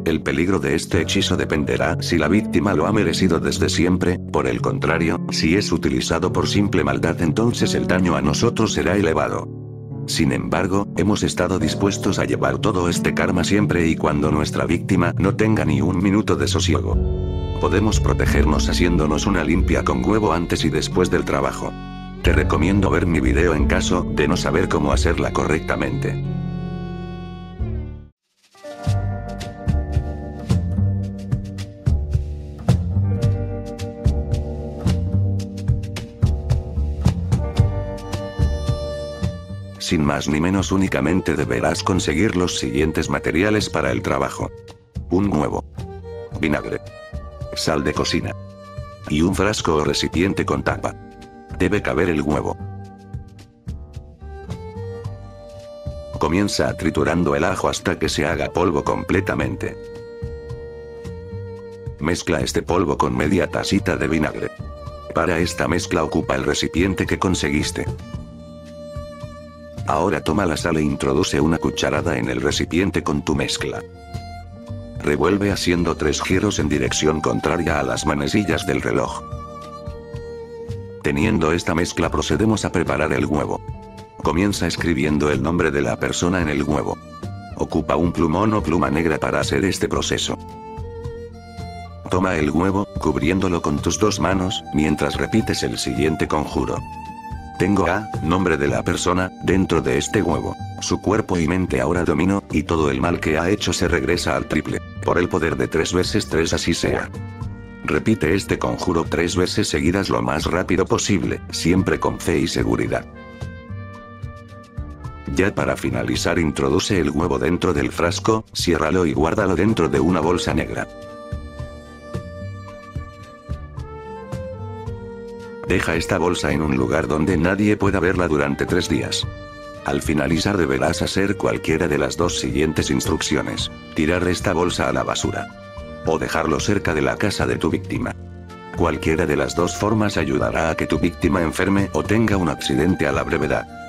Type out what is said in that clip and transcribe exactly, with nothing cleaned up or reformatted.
El peligro de este hechizo dependerá si la víctima lo ha merecido desde siempre, por el contrario, si es utilizado por simple maldad entonces el daño a nosotros será elevado. Sin embargo, hemos estado dispuestos a llevar todo este karma siempre y cuando nuestra víctima no tenga ni un minuto de sosiego. Podemos protegernos haciéndonos una limpia con huevo antes y después del trabajo. Te recomiendo ver mi video en caso de no saber cómo hacerla correctamente. Sin más ni menos únicamente deberás conseguir los siguientes materiales para el trabajo. Un huevo. Vinagre. Sal de cocina. Y un frasco o recipiente con tapa. Debe caber el huevo. Comienza triturando el ajo hasta que se haga polvo completamente. Mezcla este polvo con media tacita de vinagre. Para esta mezcla ocupa el recipiente que conseguiste. Ahora toma la sal e introduce una cucharada en el recipiente con tu mezcla. Revuelve haciendo tres giros en dirección contraria a las manecillas del reloj. Teniendo esta mezcla procedemos a preparar el huevo. Comienza escribiendo el nombre de la persona en el huevo. Ocupa un plumón o pluma negra para hacer este proceso. Toma el huevo, cubriéndolo con tus dos manos, mientras repites el siguiente conjuro. Tengo a, nombre de la persona, dentro de este huevo. Su cuerpo y mente ahora domino, y todo el mal que ha hecho se regresa al triple. Por el poder de tres veces tres así sea. Repite este conjuro tres veces seguidas lo más rápido posible, siempre con fe y seguridad. Ya para finalizar introduce el huevo dentro del frasco, ciérralo y guárdalo dentro de una bolsa negra. Deja esta bolsa en un lugar donde nadie pueda verla durante tres días. Al finalizar deberás hacer cualquiera de las dos siguientes instrucciones. Tirar esta bolsa a la basura. O dejarlo cerca de la casa de tu víctima. Cualquiera de las dos formas ayudará a que tu víctima enferme o tenga un accidente a la brevedad.